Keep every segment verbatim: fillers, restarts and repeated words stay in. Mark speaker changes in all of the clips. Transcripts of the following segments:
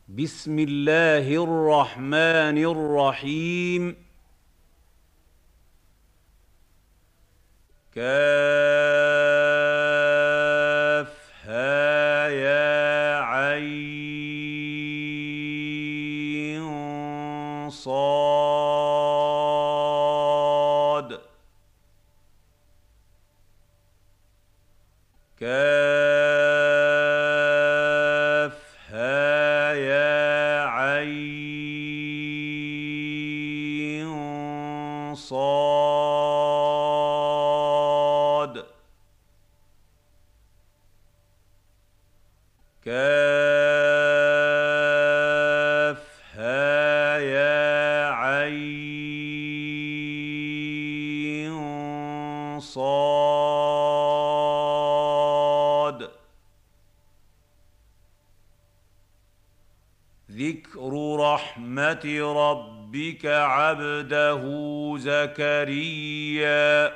Speaker 1: بسم الله الرحمن الرحيم. كافها يا عين صاد. كافها يا عين صاد. كافها يا عين صاد. ذكر رحمة ربك عبده زكريا.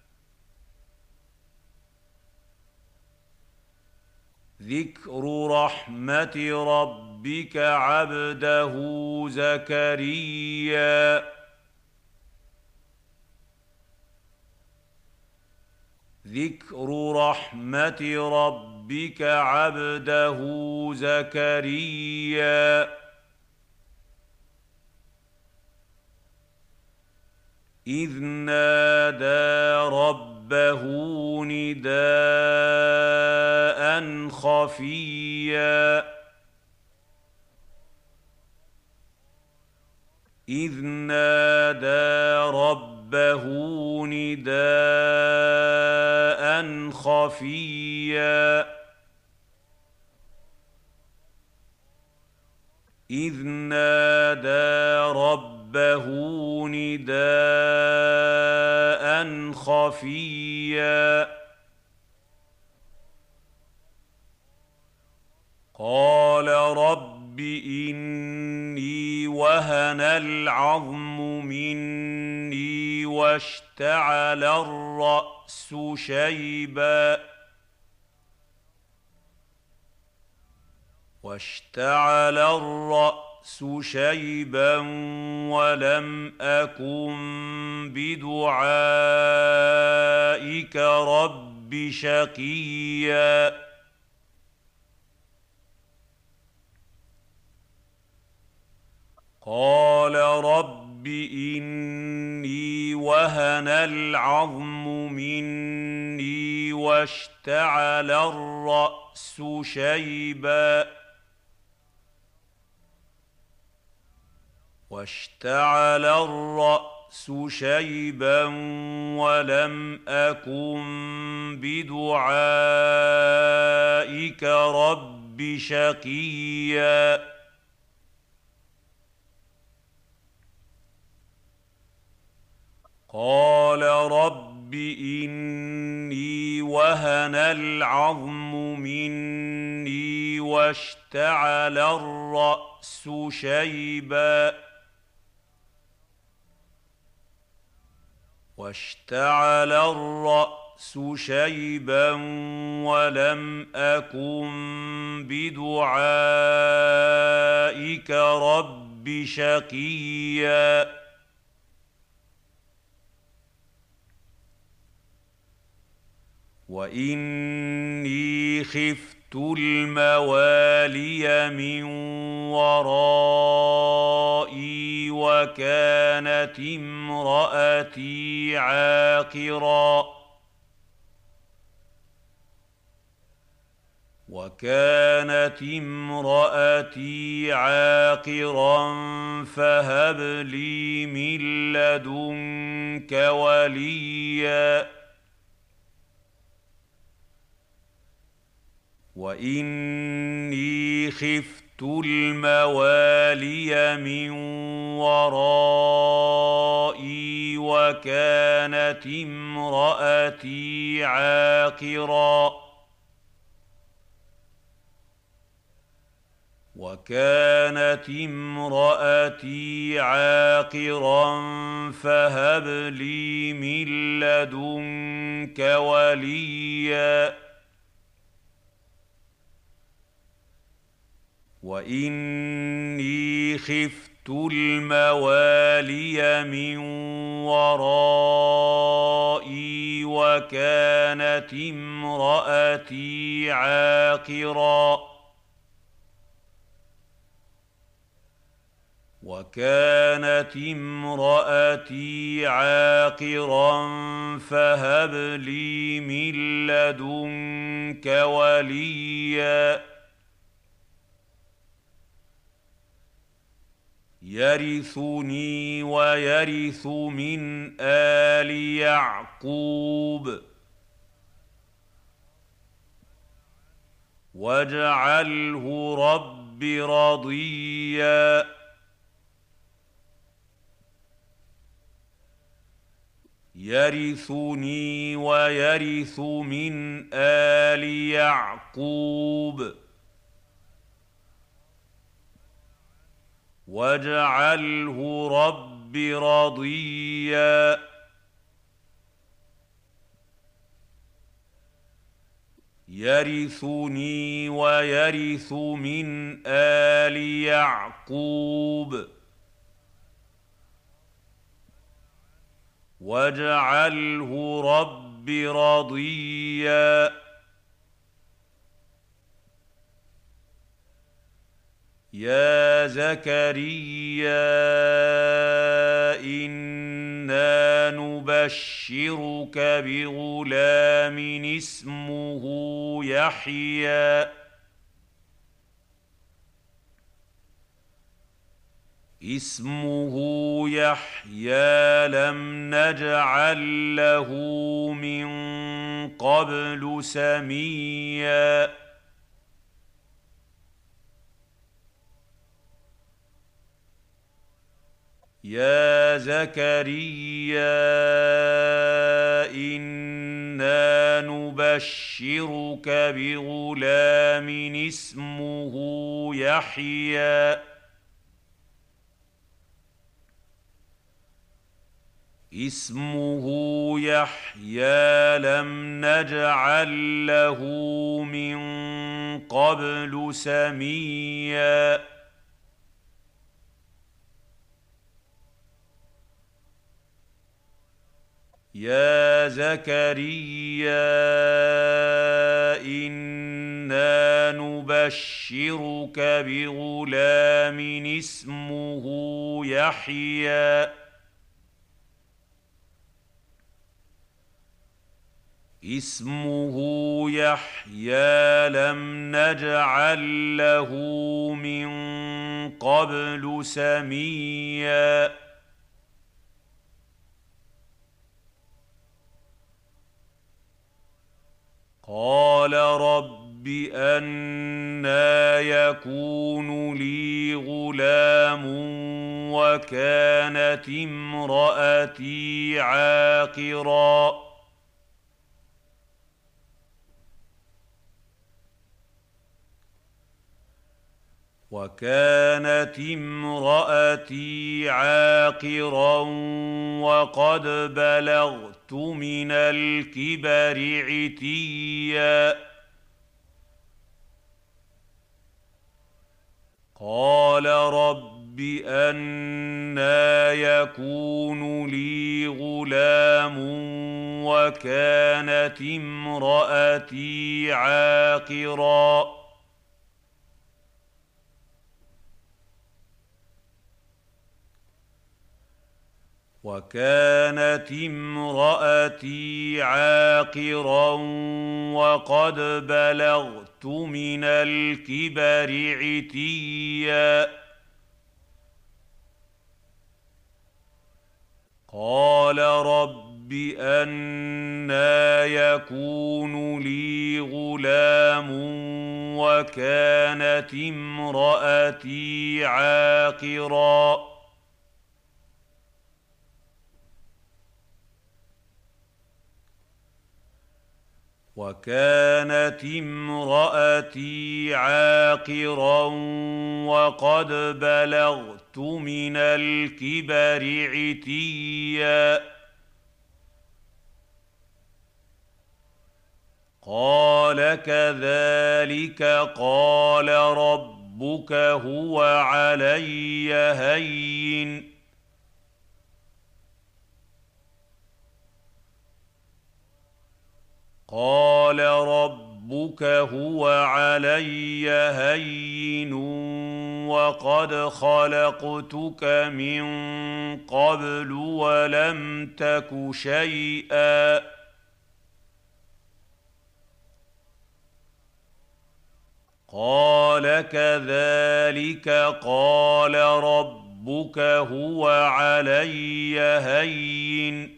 Speaker 1: ذكر رحمة ربك عبده زكريا. ذكر رحمة ربك عبده زكريا إذ نادى ربه نداء خفيا. إذ نادى ربه نداء خفيا إذ نادى ربه نداء خفيا قال رب إني وهن العظم مني واشتعل الرأس شيبا واشتعل الرأس شيبا ولم أكن بدعائك رب شقيا قال رب إني وهن العظم مني واشتعل الرأس شيبا واشتعل الرأس شيبا ولم أكن بدعائك رب شقيا قال رب إني وهن العظم مني واشتعل الرأس شيبا واشتعل الرأس شيبا ولم أكن بدعائك رب شقيا وإني خفت الموالي من ورائي وكانت امرأتي عاقرا وكانت امرأتي عاقرا فهب لي من لدنك وليا وإني خفت الموالي من ورائي وكانت امرأتي عاقرا وكانت امرأتي عاقرا فهب لي من لدنك وليا وإني خفت الموالي من ورائي وكانت امرأتي عاقرا وكانت امرأتي عاقرا فهب لي من لدنك وليا يرثني ويرث من آل يعقوب واجعله رب رضيا يرثني ويرث من آل يعقوب واجعله رب رضيا يرثني ويرث من آل يعقوب واجعله رب رضيا يا زكريا إنا نبشرك بغلام اسمه يحيى اسمه يحيى لم نجعل له من قبل سميا يا زكريا إنا نبشرك بغلام اسمه يحيى اسمه يحيى لم نجعل له من قبل سميا يا زكريا إنا نبشرك بغلام اسمه يحيى اسمه يحيى لم نجعل له من قبل سميا قال رب أنى يكون لي غلام وكانت امرأتي عاقرا وكانت امرأتي عاقرا وقد بلغت من الكبر عتيا قال رب أنى يكون لي غلام وكانت امرأتي عاقرا وكانت امرأتي عاقرا وقد بلغت من الكبر عتيا قال رب أنى يكون لي غلام وكانت امرأتي عاقرا وكانت امرأتي عاقرا وقد بلغت من الكبر عتيا قال كذلك قال ربك ربك هو علي هين قال ربك هو علي هين وقد خلقتك من قبل ولم تك شيئا قال كذلك قال ربك هو علي هين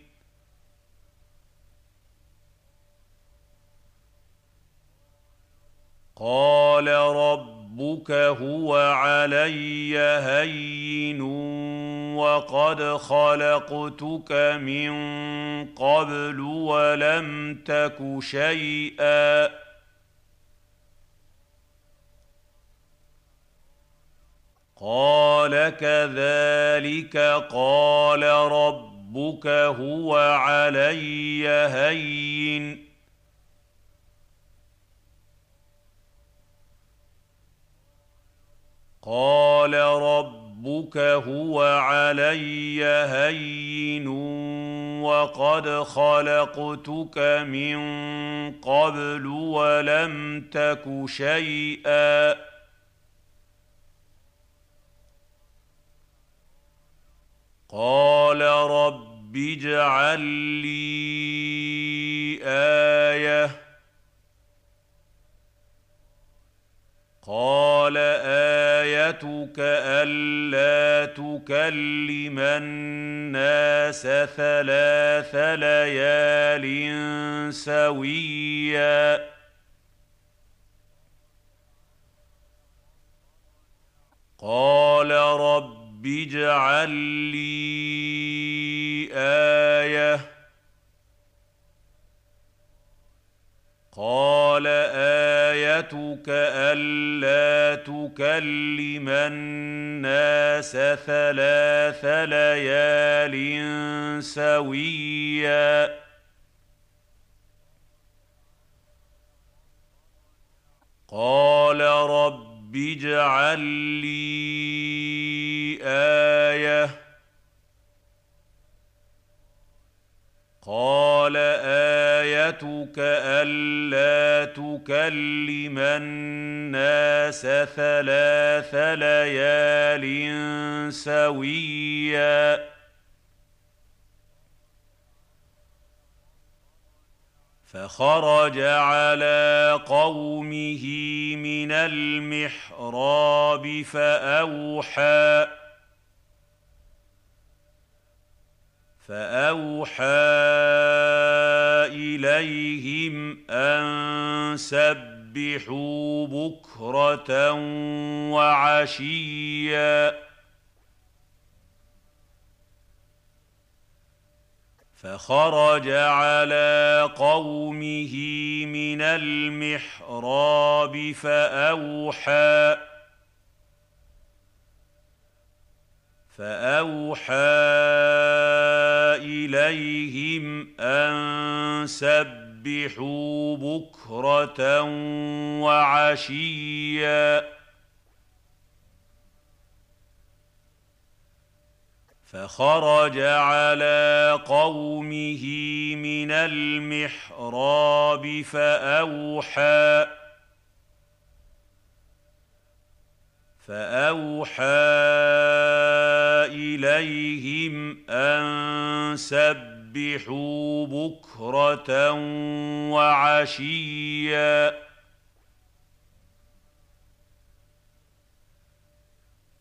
Speaker 1: قال ربك هو علي هين وقد خلقتك من قبل ولم تك شيئا قال كذلك قال ربك هو علي هين قال ربك هو علي هين وقد خلقتك من قبل ولم تك شيئا قال رب اجعل لي آية قال آيتك ألا تكلم الناس ثلاث ليال سويا قال رب اجعل لي آية قال آيتك ألا تكلم الناس ثلاث ليال سويا قال رب اجعل لي آية قال آيتك ألا تكلم الناس ثلاث ليال سويا فخرج على قومه من المحراب فأوحى فأوحى إليهم أن سبحوا بكرة وعشيا فخرج على قومه من المحراب فأوحى فأوحى إليهم أن سبحوا سبحوا بكرة وعشيا فخرج على قومه من المحراب فأوحى فأوحى إليهم أن سبحوا بكرة وعشيا فخرج على قومه من المحراب فأوحى إليهم أن سبحوا بكرة وعشيا فأوحى إليهم أن سبحوا بكرة فخرج على قومه من المحراب فأوحى فأوحى إليهم أن سبحوا بكرة وعشيا